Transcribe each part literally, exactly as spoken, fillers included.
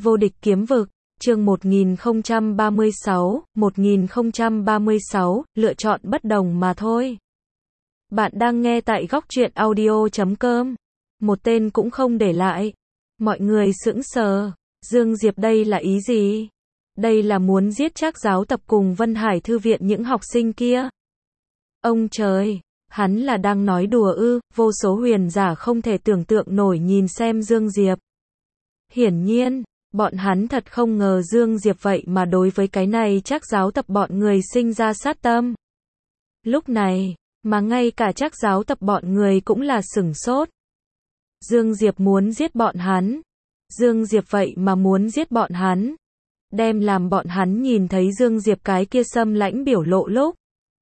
Vô địch kiếm vực, chương một nghìn không trăm ba mươi sáu, một nghìn không trăm ba mươi sáu, lựa chọn bất đồng mà thôi. Bạn đang nghe tại góc truyện audio chấm com. Một tên cũng không để lại. Mọi người sững sờ. Dương Diệp đây là ý gì? Đây là muốn giết Trác Giáo Tập cùng Vân Hải Thư viện những học sinh kia. Ông trời, hắn là đang nói đùa ư? Vô số huyền giả không thể tưởng tượng nổi nhìn xem Dương Diệp. Hiển nhiên, bọn hắn thật không ngờ Dương Diệp vậy mà đối với cái này Trác Giáo Tập bọn người sinh ra sát tâm. Lúc này, mà ngay cả Trác Giáo Tập bọn người cũng là sửng sốt. Dương Diệp muốn giết bọn hắn. Dương Diệp vậy mà muốn giết bọn hắn. Đem làm bọn hắn nhìn thấy Dương Diệp cái kia xâm lãnh biểu lộ lúc.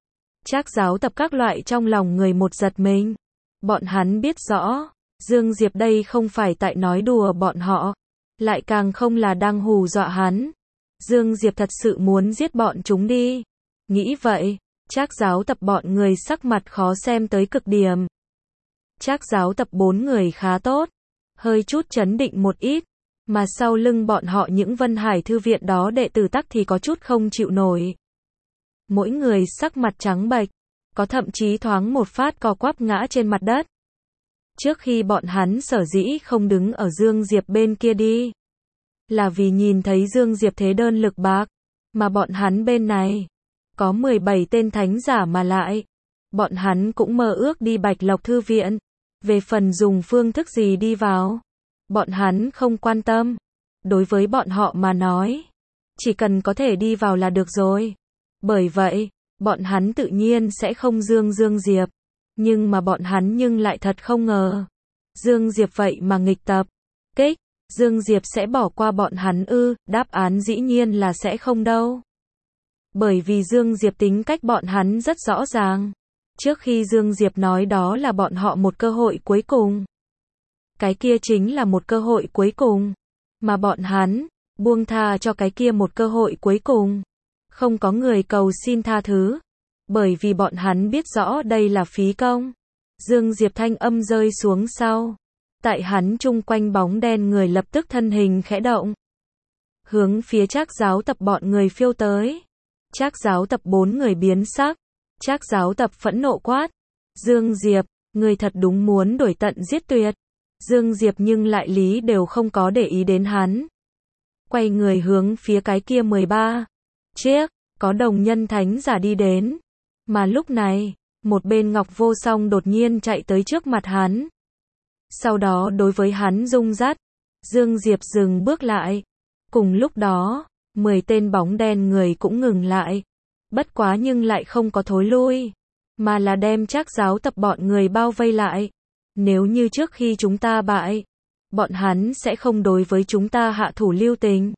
Trác Giáo Tập các loại trong lòng người một giật mình. Bọn hắn biết rõ, Dương Diệp đây không phải tại nói đùa bọn họ, lại càng không là đang hù dọa hắn. Dương Diệp thật sự muốn giết bọn chúng đi. Nghĩ vậy, Trác Giáo Tập bọn người sắc mặt khó xem tới cực điểm. Trác Giáo Tập bốn người khá tốt, hơi chút chấn định một ít, mà sau lưng bọn họ những Vân Hải Thư viện đó đệ tử tắc thì có chút không chịu nổi. Mỗi người sắc mặt trắng bệch, có thậm chí thoáng một phát co quắp ngã trên mặt đất. Trước khi bọn hắn sở dĩ không đứng ở Dương Diệp bên kia đi, là vì nhìn thấy Dương Diệp thế đơn lực bạc, mà bọn hắn bên này có mười bảy tên thánh giả mà lại. Bọn hắn cũng mơ ước đi Bạch Lộc Thư viện. Về phần dùng phương thức gì đi vào, bọn hắn không quan tâm. Đối với bọn họ mà nói, chỉ cần có thể đi vào là được rồi. Bởi vậy, bọn hắn tự nhiên sẽ không dương Dương Diệp. Nhưng mà bọn hắn nhưng lại thật không ngờ. Dương Diệp vậy mà nghịch tập, kích, Dương Diệp sẽ bỏ qua bọn hắn ư? Đáp án dĩ nhiên là sẽ không đâu. Bởi vì Dương Diệp tính cách bọn hắn rất rõ ràng. Trước khi Dương Diệp nói đó là bọn họ một cơ hội cuối cùng. Cái kia chính là một cơ hội cuối cùng. Mà bọn hắn, buông tha cho cái kia một cơ hội cuối cùng. Không có người cầu xin tha thứ. Bởi vì bọn hắn biết rõ đây là phí công. Dương Diệp thanh âm rơi xuống sau. Tại hắn chung quanh bóng đen người lập tức thân hình khẽ động. Hướng phía Trác Giáo Tập bọn người phiêu tới. Trác Giáo Tập bốn người biến sắc. Trác Giáo Tập phẫn nộ quát. Dương Diệp, người thật đúng muốn đuổi tận giết tuyệt. Dương Diệp nhưng lại lý đều không có để ý đến hắn. Quay người hướng phía cái kia mười ba chiếc, có đồng nhân thánh giả đi đến. Mà lúc này, một bên Ngọc Vô Song đột nhiên chạy tới trước mặt hắn. Sau đó đối với hắn rung rắt. Dương Diệp dừng bước lại. Cùng lúc đó, mười tên bóng đen người cũng ngừng lại. Bất quá nhưng lại không có thối lui, mà là đem Trác Giáo Tập bọn người bao vây lại. Nếu như trước khi chúng ta bại, bọn hắn sẽ không đối với chúng ta hạ thủ lưu tình.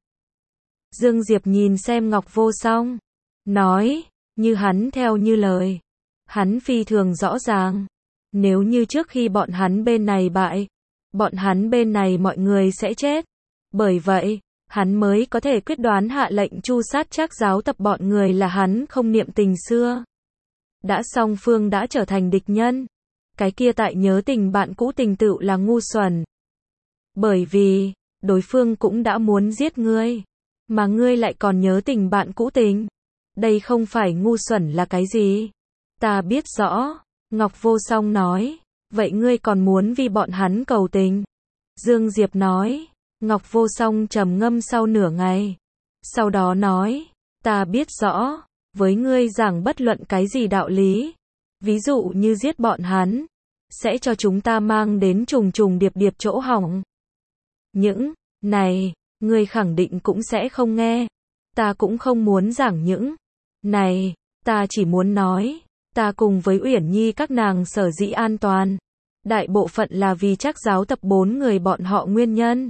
Dương Diệp nhìn xem Ngọc Vô Song, nói, như hắn theo như lời. Hắn phi thường rõ ràng, nếu như trước khi bọn hắn bên này bại, bọn hắn bên này mọi người sẽ chết. Bởi vậy, hắn mới có thể quyết đoán hạ lệnh tru sát Trác Giáo Tập bọn người là hắn không niệm tình xưa. Đã song phương đã trở thành địch nhân. Cái kia tại nhớ tình bạn cũ tình tựu là ngu xuẩn. Bởi vì, đối phương cũng đã muốn giết ngươi. Mà ngươi lại còn nhớ tình bạn cũ tình. Đây không phải ngu xuẩn là cái gì? Ta biết rõ. Ngọc Vô Song nói. Vậy ngươi còn muốn vì bọn hắn cầu tình? Dương Diệp nói. Ngọc Vô Song trầm ngâm sau nửa ngày. Sau đó nói, ta biết rõ, với ngươi giảng bất luận cái gì đạo lý. Ví dụ như giết bọn hắn, sẽ cho chúng ta mang đến trùng trùng điệp điệp chỗ hỏng. Những này, ngươi khẳng định cũng sẽ không nghe. Ta cũng không muốn giảng những này, ta chỉ muốn nói, ta cùng với Uyển Nhi các nàng sở dĩ an toàn. Đại bộ phận là vì Trác Giáo Tập bốn người bọn họ nguyên nhân.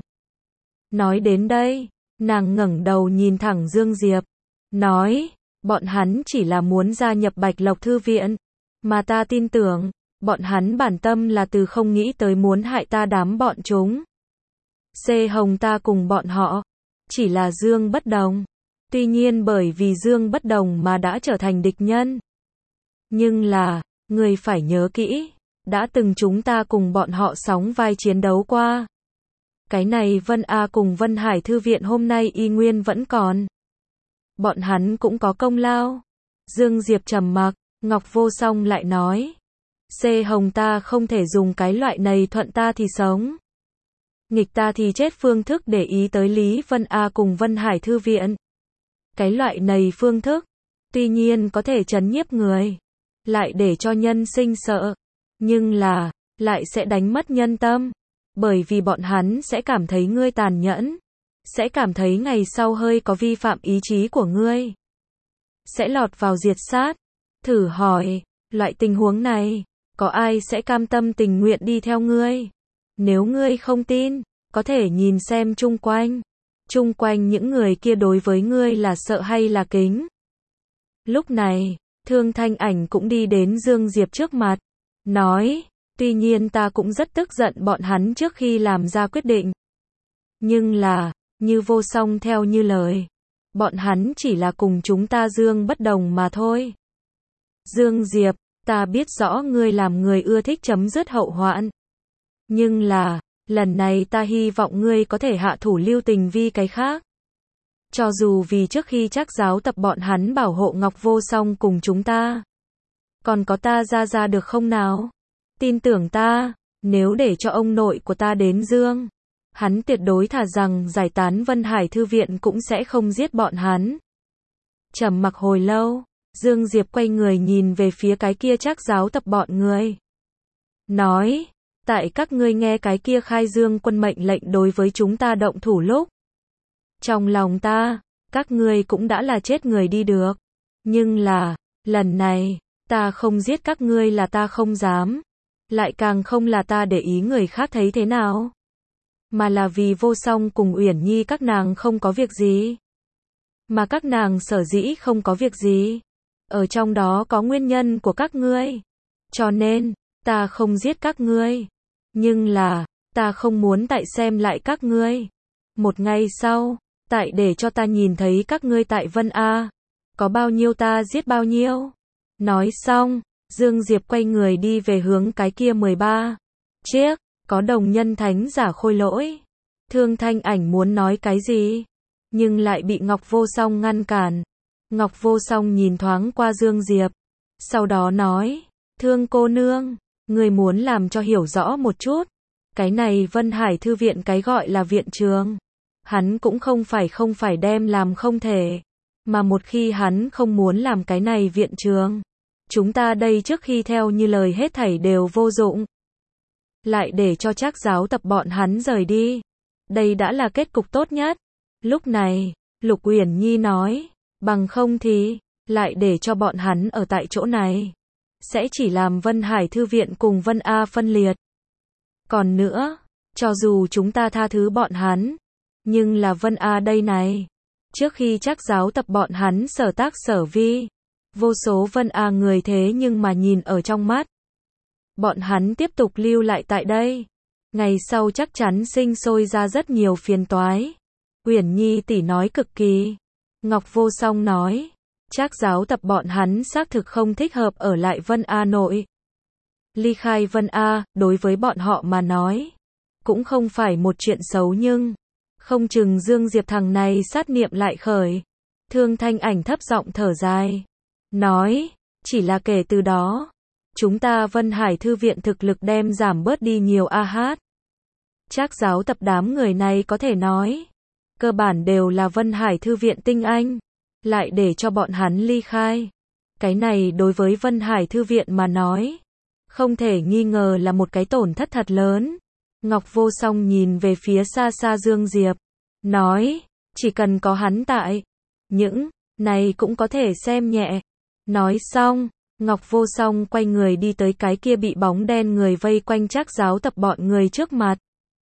Nói đến đây, nàng ngẩng đầu nhìn thẳng Dương Diệp, nói, bọn hắn chỉ là muốn gia nhập Bạch Lộc Thư viện, mà ta tin tưởng, bọn hắn bản tâm là từ không nghĩ tới muốn hại ta đám bọn chúng. Xê Hồng ta cùng bọn họ, chỉ là Dương bất đồng, tuy nhiên bởi vì Dương bất đồng mà đã trở thành địch nhân. Nhưng là, người phải nhớ kỹ, đã từng chúng ta cùng bọn họ sóng vai chiến đấu qua. Cái này Vân A cùng Vân Hải Thư viện hôm nay y nguyên vẫn còn. Bọn hắn cũng có công lao. Dương Diệp trầm mặc, Ngọc Vô Song lại nói. C Hồng ta không thể dùng cái loại này thuận ta thì sống, nghịch ta thì chết phương thức để ý tới Lý Vân A cùng Vân Hải Thư viện. Cái loại này phương thức, tuy nhiên có thể trấn nhiếp người, lại để cho nhân sinh sợ, nhưng là, lại sẽ đánh mất nhân tâm, bởi vì bọn hắn sẽ cảm thấy ngươi tàn nhẫn, sẽ cảm thấy ngày sau hơi có vi phạm ý chí của ngươi, sẽ lọt vào diệt sát. Thử hỏi, loại tình huống này, có ai sẽ cam tâm tình nguyện đi theo ngươi? Nếu ngươi không tin, có thể nhìn xem chung quanh. Chung quanh những người kia đối với ngươi là sợ hay là kính? Lúc này, Thương Thanh Ảnh cũng đi đến Dương Diệp trước mặt, nói, tuy nhiên ta cũng rất tức giận bọn hắn trước khi làm ra quyết định. Nhưng là, như Vô Song theo như lời, bọn hắn chỉ là cùng chúng ta Dương bất đồng mà thôi. Dương Diệp, ta biết rõ ngươi làm người ưa thích chấm dứt hậu hoạn. Nhưng là, lần này ta hy vọng ngươi có thể hạ thủ lưu tình vì cái khác. Cho dù vì trước khi Trác giáo tập bọn hắn bảo hộ Ngọc Vô Song cùng chúng ta. Còn có ta ra ra được không nào? Tin tưởng ta, nếu để cho ông nội của ta đến Dương, hắn tuyệt đối thà rằng giải tán Vân Hải Thư viện cũng sẽ không giết bọn hắn. Trầm mặc hồi lâu, Dương Diệp quay người nhìn về phía cái kia Trác giáo tập bọn người. Nói, tại các ngươi nghe cái kia khai Dương quân mệnh lệnh đối với chúng ta động thủ lúc. Trong lòng ta, các ngươi cũng đã là chết người đi được. Nhưng là, lần này, ta không giết các ngươi là ta không dám. Lại càng không là ta để ý người khác thấy thế nào. Mà là vì Vô Song cùng Uyển Nhi các nàng không có việc gì. Mà các nàng sở dĩ không có việc gì. Ở trong đó có nguyên nhân của các ngươi. Cho nên, ta không giết các ngươi. Nhưng là, ta không muốn tại xem lại các ngươi. Một ngày sau, tại để cho ta nhìn thấy các ngươi tại Vân A. Có bao nhiêu ta giết bao nhiêu. Nói xong, Dương Diệp quay người đi về hướng cái kia mười ba chiếc, có đồng nhân thánh giả khôi lỗi. Thương Thanh Ảnh muốn nói cái gì, nhưng lại bị Ngọc Vô Song ngăn cản. Ngọc Vô Song nhìn thoáng qua Dương Diệp, sau đó nói, Thương cô nương, người muốn làm cho hiểu rõ một chút. Cái này Vân Hải Thư viện cái gọi là viện trường. Hắn cũng không phải không phải đem làm không thể. Mà một khi hắn không muốn làm cái này viện trường, chúng ta đây trước khi theo như lời hết thảy đều vô dụng. Lại để cho Trác giáo tập bọn hắn rời đi. Đây đã là kết cục tốt nhất. Lúc này, Lục Uyển Nhi nói, bằng không thì, lại để cho bọn hắn ở tại chỗ này. Sẽ chỉ làm Vân Hải Thư viện cùng Vân A phân liệt. Còn nữa, cho dù chúng ta tha thứ bọn hắn, nhưng là Vân A đây này. Trước khi Trác giáo tập bọn hắn sở tác sở vi, vô số Vân A người thế nhưng mà nhìn ở trong mắt. Bọn hắn tiếp tục lưu lại tại đây. Ngày sau chắc chắn sinh sôi ra rất nhiều phiền toái. Uyển Nhi tỷ nói cực kỳ. Ngọc Vô Song nói, Trác giáo tập bọn hắn xác thực không thích hợp ở lại Vân A nội. Ly khai Vân A, đối với bọn họ mà nói, cũng không phải một chuyện xấu nhưng, không chừng Dương Diệp thằng này sát niệm lại khởi. Thương Thanh Ảnh thấp giọng thở dài, nói, chỉ là kể từ đó, chúng ta Vân Hải Thư viện thực lực đem giảm bớt đi nhiều a hát. Trác giáo tập đám người này có thể nói, cơ bản đều là Vân Hải Thư viện tinh anh, lại để cho bọn hắn ly khai. Cái này đối với Vân Hải Thư viện mà nói, không thể nghi ngờ là một cái tổn thất thật lớn. Ngọc Vô Song nhìn về phía xa xa Dương Diệp, nói, chỉ cần có hắn tại, những này cũng có thể xem nhẹ. Nói xong, Ngọc Vô Song quay người đi tới cái kia bị bóng đen người vây quanh Trác giáo tập bọn người trước mặt.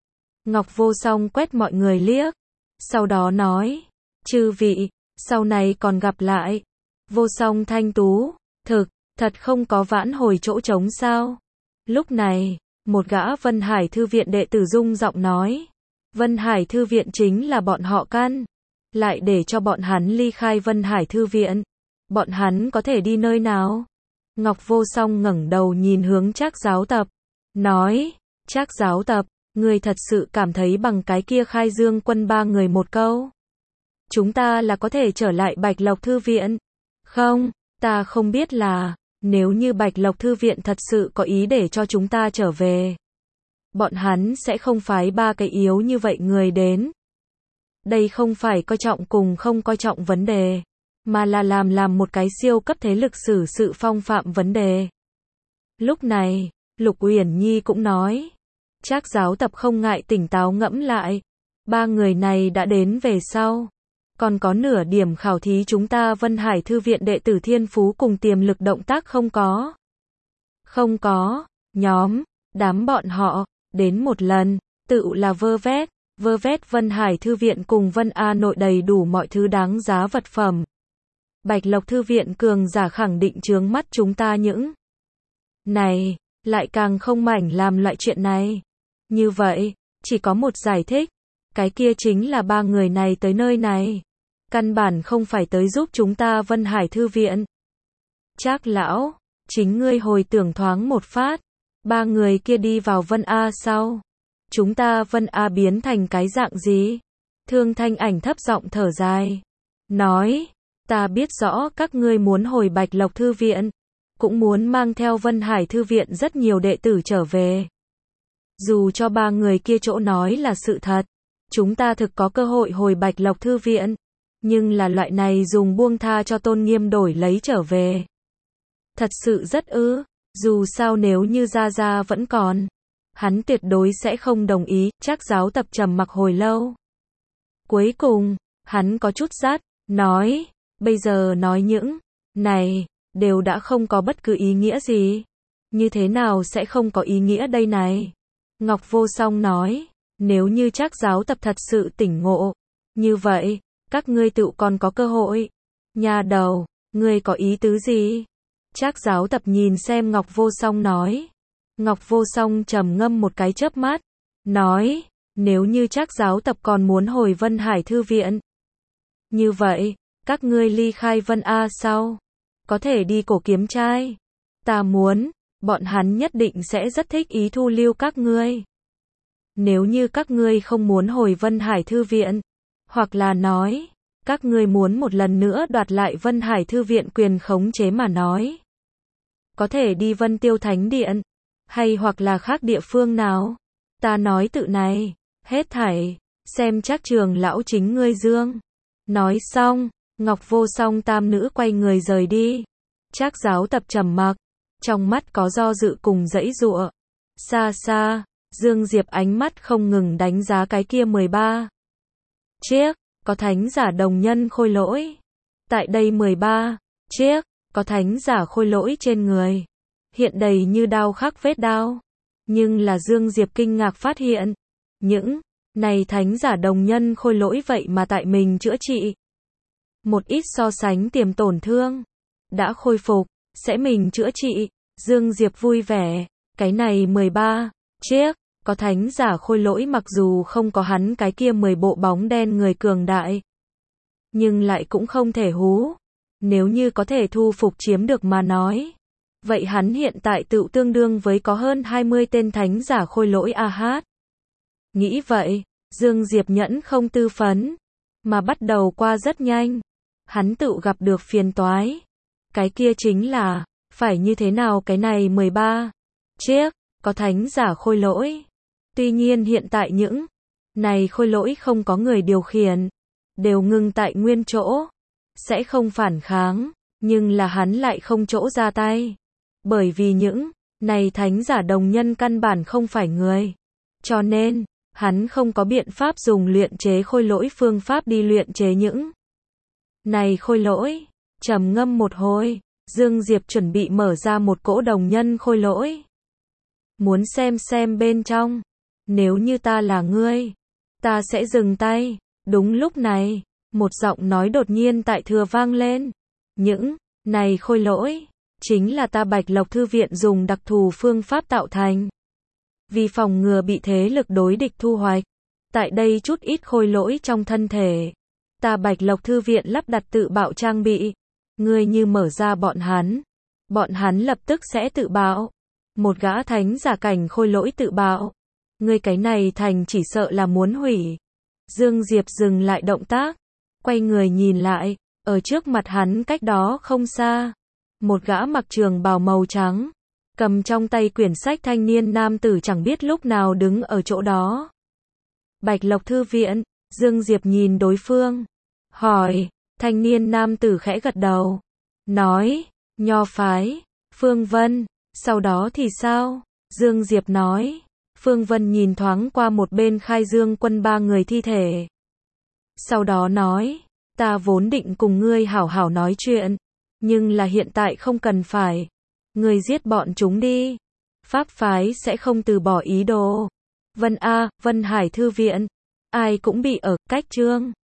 Ngọc Vô Song quét mọi người liếc, sau đó nói, chư vị, sau này còn gặp lại. Vô Song thanh tú, thực, thật không có vãn hồi chỗ trống sao. Lúc này, một gã Vân Hải Thư viện đệ tử rung giọng nói, Vân Hải Thư viện chính là bọn họ căn, lại để cho bọn hắn ly khai Vân Hải Thư viện, bọn hắn có thể đi nơi nào? Ngọc Vô Song ngẩng đầu nhìn hướng Trác giáo tập, nói, Trác giáo tập, Ngươi thật sự cảm thấy bằng cái kia Khai Dương quân ba người một câu, chúng ta là có thể trở lại Bạch Lộc Thư viện? Không, ta không biết là, nếu như Bạch Lộc Thư viện thật sự có ý để cho chúng ta trở về, bọn hắn sẽ không phái ba cái yếu như vậy người đến. Đây không phải coi trọng cùng không coi trọng vấn đề, mà là làm làm một cái siêu cấp thế lực xử sự phong phạm vấn đề. Lúc này, Lục Uyển Nhi cũng nói, Trác giáo tập không ngại tỉnh táo ngẫm lại, ba người này đã đến về sau, còn có nửa điểm khảo thí chúng ta Vân Hải Thư viện đệ tử thiên phú cùng tiềm lực động tác không có. Không có, nhóm, đám bọn họ, đến một lần, tự là vơ vét, vơ vét Vân Hải Thư viện cùng Vân A Nội đầy đủ mọi thứ đáng giá vật phẩm. Bạch Lộc Thư viện cường giả khẳng định chướng mắt chúng ta những này, lại càng không mảnh làm loại chuyện này. Như vậy, chỉ có một giải thích, cái kia chính là ba người này tới nơi này, căn bản không phải tới giúp chúng ta Vân Hải Thư viện. Trác lão, chính ngươi hồi tưởng thoáng một phát, ba người kia đi vào Vân A sau, chúng ta Vân A biến thành cái dạng gì? Thương Thanh Ảnh thấp giọng thở dài, nói, ta biết rõ các ngươi muốn hồi Bạch Lộc Thư viện, cũng muốn mang theo Vân Hải Thư viện rất nhiều đệ tử trở về. Dù cho ba người kia chỗ nói là sự thật, chúng ta thực có cơ hội hồi Bạch Lộc Thư viện, nhưng là loại này dùng buông tha cho tôn nghiêm đổi lấy trở về. Thật sự rất ư, dù sao nếu như Gia Gia vẫn còn, hắn tuyệt đối sẽ không đồng ý. Trác giáo tập trầm mặc hồi lâu. Cuối cùng, hắn có chút rát, nói, bây giờ nói những này, đều đã không có bất cứ ý nghĩa gì. Như thế nào sẽ không có ý nghĩa đây này? Ngọc Vô Song nói, nếu như Trác giáo tập thật sự tỉnh ngộ, như vậy, các ngươi tự còn có cơ hội. Nhà đầu, ngươi có ý tứ gì? Trác giáo tập nhìn xem Ngọc Vô Song nói. Ngọc Vô Song trầm ngâm một cái chớp mắt, nói, nếu như Trác giáo tập còn muốn hồi Vân Hải Thư viện, như vậy, các ngươi ly khai Vân A sau, có thể đi Cổ Kiếm Trai. Ta muốn, bọn hắn nhất định sẽ rất thích ý thu lưu các ngươi. Nếu như các ngươi không muốn hồi Vân Hải Thư viện, hoặc là nói, các ngươi muốn một lần nữa đoạt lại Vân Hải Thư viện quyền khống chế mà nói, có thể đi Vân Tiêu Thánh Điện, hay hoặc là khác địa phương nào. Ta nói tự này, hết thảy, xem Trác trường lão chính ngươi dương. Nói xong, Ngọc Vô Song tam nữ quay người rời đi. Trác giáo tập trầm mặc, trong mắt có do dự cùng dãy dụa. Xa xa, Dương Diệp ánh mắt không ngừng đánh giá cái kia mười ba chiếc, có thánh giả đồng nhân khôi lỗi. Tại đây mười ba chiếc, có thánh giả khôi lỗi trên người, hiện đầy như đao khắc vết đao. Nhưng là Dương Diệp kinh ngạc phát hiện, những này thánh giả đồng nhân khôi lỗi vậy mà tại mình chữa trị. Một ít so sánh tiềm tổn thương, đã khôi phục, sẽ mình chữa trị. Dương Diệp vui vẻ, cái này mười ba chiếc, có thánh giả khôi lỗi mặc dù không có hắn cái kia mười bộ bóng đen người cường đại, nhưng lại cũng không thể hú. Nếu như có thể thu phục chiếm được mà nói, vậy hắn hiện tại tự tương đương với có hơn hai mươi tên thánh giả khôi lỗi a hát. Nghĩ vậy, Dương Diệp nhẫn không tư phấn, mà bắt đầu qua rất nhanh. Hắn tự gặp được phiền toái. Cái kia chính là, phải như thế nào cái này mười ba chiếc, có thánh giả khôi lỗi. Tuy nhiên hiện tại những này khôi lỗi không có người điều khiển, đều ngừng tại nguyên chỗ, sẽ không phản kháng, nhưng là hắn lại không chỗ ra tay. Bởi vì những này thánh giả đồng nhân căn bản không phải người, cho nên, hắn không có biện pháp dùng luyện chế khôi lỗi phương pháp đi luyện chế những này khôi lỗi. Trầm ngâm một hồi, Dương Diệp chuẩn bị mở ra một cỗ đồng nhân khôi lỗi. Muốn xem xem bên trong. Nếu như ta là ngươi, ta sẽ dừng tay. Đúng lúc này, một giọng nói đột nhiên tại thừa vang lên. Những này khôi lỗi, chính là ta Bạch Lộc Thư viện dùng đặc thù phương pháp tạo thành. Vì phòng ngừa bị thế lực đối địch thu hoạch, tại đây chút ít khôi lỗi trong thân thể, ta Bạch Lộc Thư viện lắp đặt tự bạo trang bị. Ngươi như mở ra bọn hắn, bọn hắn lập tức sẽ tự bạo. Một gã thánh giả cảnh khôi lỗi tự bạo. Ngươi cái này thành chỉ sợ là muốn hủy. Dương Diệp dừng lại động tác, quay người nhìn lại, ở trước mặt hắn cách đó không xa, một gã mặc trường bào màu trắng, cầm trong tay quyển sách thanh niên nam tử chẳng biết lúc nào đứng ở chỗ đó. Bạch Lộc Thư viện, Dương Diệp nhìn đối phương, hỏi, thanh niên nam tử khẽ gật đầu, nói, Nho phái, Phương Vân, sau đó thì sao? Dương Diệp nói, Phương Vân nhìn thoáng qua một bên Khai Dương quân ba người thi thể. Sau đó nói, ta vốn định cùng ngươi hảo hảo nói chuyện, nhưng là hiện tại không cần phải. Ngươi giết bọn chúng đi. Pháp phái sẽ không từ bỏ ý đồ. Vân A, Vân Hải Thư viện. Ai cũng bị ở cách chương.